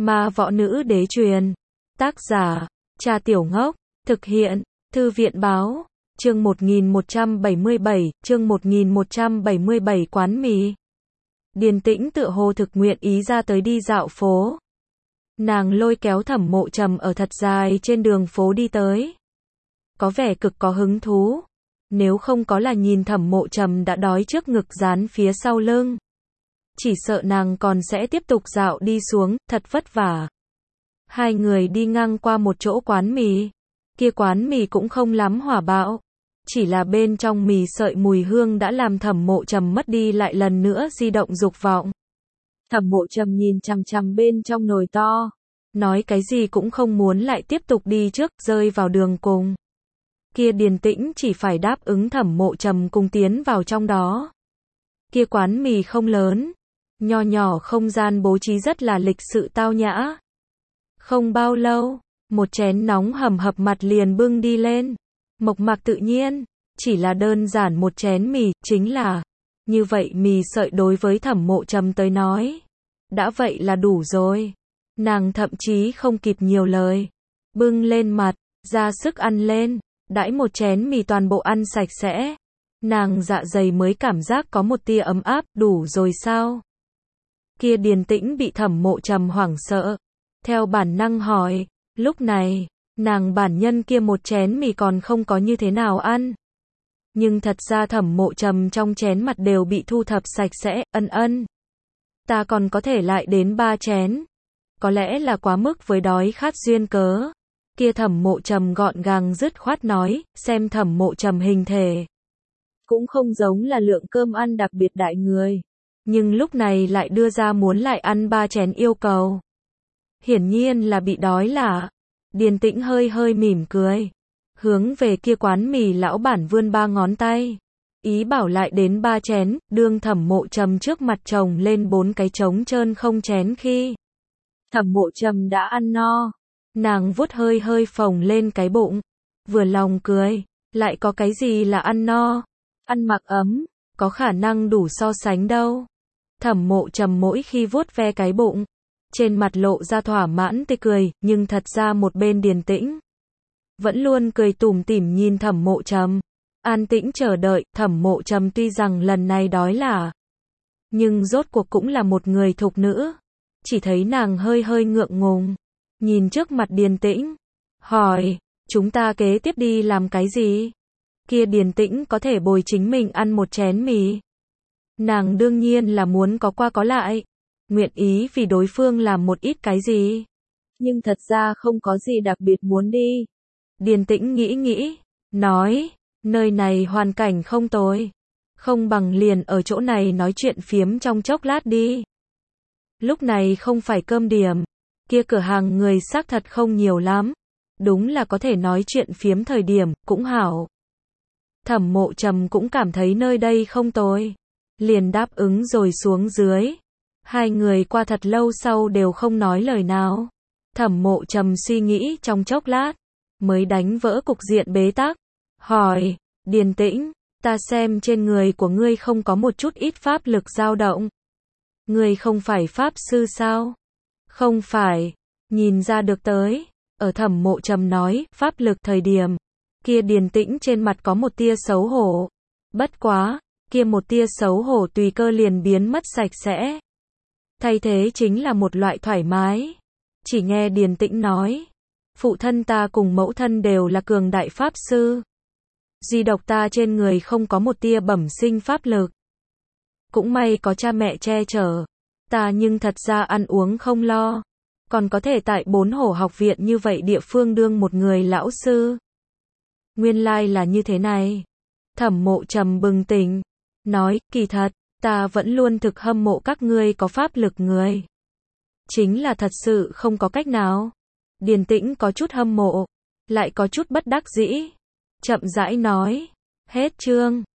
Ma Võ Nữ Đế truyền. Tác giả, Cha Tiểu Ngốc. Thực hiện, Thư viện Báo. Chương 1177, chương 1177 quán mì. Điền Tĩnh tựa hồ thực nguyện ý ra tới đi dạo phố. Nàng lôi kéo Thẩm Mộ Trầm ở thật dài trên đường phố đi tới. Có vẻ cực có hứng thú. Nếu không có là nhìn Thẩm Mộ Trầm đã đói trước ngực dán phía sau lưng. Chỉ sợ nàng còn sẽ tiếp tục dạo đi xuống, thật vất vả. Hai người đi ngang qua một chỗ quán mì. Kia quán mì cũng không lắm hỏa bạo. Chỉ là bên trong mì sợi mùi hương đã làm Thẩm Mộ Trầm mất đi lại lần nữa di động dục vọng. Thẩm Mộ Trầm nhìn chằm chằm bên trong nồi to. Nói cái gì cũng không muốn lại tiếp tục đi trước, rơi vào đường cùng. Kia Điền Tĩnh chỉ phải đáp ứng Thẩm Mộ Trầm cùng tiến vào trong đó. Kia quán mì không lớn. Nho nhỏ không gian bố trí rất là lịch sự tao nhã. Không bao lâu, một chén nóng hầm hập mặt liền bưng đi lên. Mộc mạc tự nhiên, chỉ là đơn giản một chén mì, chính là như vậy mì sợi đối với Thẩm Mộ Trầm tới nói. Đã vậy là đủ rồi. Nàng thậm chí không kịp nhiều lời. Bưng lên mặt, ra sức ăn lên, đãi một chén mì toàn bộ ăn sạch sẽ. Nàng dạ dày mới cảm giác có một tia ấm áp, đủ rồi sao? Kia Điền Tĩnh bị Thẩm Mộ Trầm hoảng sợ. Theo bản năng hỏi, lúc này, nàng bản nhân kia một chén mì còn không có như thế nào ăn. Nhưng thật ra Thẩm Mộ Trầm trong chén mặt đều bị thu thập sạch sẽ, ân. Ta còn có thể lại đến 3 chén. Có lẽ là quá mức với đói khát duyên cớ. Kia Thẩm Mộ Trầm gọn gàng dứt khoát nói, xem Thẩm Mộ Trầm hình thể. Cũng không giống là lượng cơm ăn đặc biệt đại người. Nhưng lúc này lại đưa ra muốn lại ăn 3 chén yêu cầu. Hiển nhiên là bị đói lả. Điền Tĩnh hơi hơi mỉm cười. Hướng về kia quán mì lão bản vươn 3 ngón tay. Ý bảo lại đến 3 chén, đương Thẩm Mộ Trầm trước mặt chồng lên 4 cái trống trơn không chén khi. Thẩm Mộ Trầm đã ăn no. Nàng vuốt hơi hơi phồng lên cái bụng. Vừa lòng cười. Lại có cái gì là ăn no? Ăn mặc ấm. Có khả năng đủ so sánh đâu. Thẩm Mộ Trầm mỗi khi vuốt ve cái bụng. Trên mặt lộ ra thỏa mãn tươi cười, nhưng thật ra một bên Điền Tĩnh. Vẫn luôn cười tủm tỉm nhìn Thẩm Mộ Trầm. An tĩnh chờ đợi, Thẩm Mộ Trầm tuy rằng lần này đói lả. Nhưng rốt cuộc cũng là một người thục nữ. Chỉ thấy nàng hơi hơi ngượng ngùng. Nhìn trước mặt Điền Tĩnh. Hỏi, chúng ta kế tiếp đi làm cái gì? Kia Điền Tĩnh có thể bồi chính mình ăn một chén mì. Nàng đương nhiên là muốn có qua có lại. Nguyện ý vì đối phương làm một ít cái gì. Nhưng thật ra không có gì đặc biệt muốn đi. Điền Tĩnh nghĩ, nói, nơi này hoàn cảnh không tồi. Không bằng liền ở chỗ này nói chuyện phiếm trong chốc lát đi. Lúc này không phải cơm điểm. Kia cửa hàng người xác thật không nhiều lắm. Đúng là có thể nói chuyện phiếm thời điểm, cũng hảo. Thẩm Mộ Trầm cũng cảm thấy nơi đây không tồi. Liền đáp ứng rồi xuống dưới. Hai người qua thật lâu sau đều không nói lời nào. Thẩm Mộ Trầm suy nghĩ trong chốc lát. Mới đánh vỡ cục diện bế tắc. Hỏi, Điền Tĩnh, ta xem trên người của ngươi không có một chút ít pháp lực dao động. Ngươi không phải pháp sư sao? Không phải. Nhìn ra được tới. Ở Thẩm Mộ Trầm nói, pháp lực thời điểm. Kia Điền Tĩnh trên mặt có một tia xấu hổ. Bất quá, kia một tia xấu hổ tùy cơ liền biến mất sạch sẽ. Thay thế chính là một loại thoải mái. Chỉ nghe Điền Tĩnh nói. Phụ thân ta cùng mẫu thân đều là cường đại pháp sư. Duy độc ta trên người không có một tia bẩm sinh pháp lực. Cũng may có cha mẹ che chở. Ta nhưng thật ra ăn uống không lo. Còn có thể tại 4 hổ học viện như vậy địa phương đương một người lão sư. Nguyên lai là như thế này. Thẩm Mộ Trầm bừng tỉnh. Nói, kỳ thật, ta vẫn luôn thực hâm mộ các ngươi có pháp lực người. Chính là thật sự không có cách nào. Điền Tĩnh có chút hâm mộ. Lại có chút bất đắc dĩ. Chậm rãi nói. Hết chương.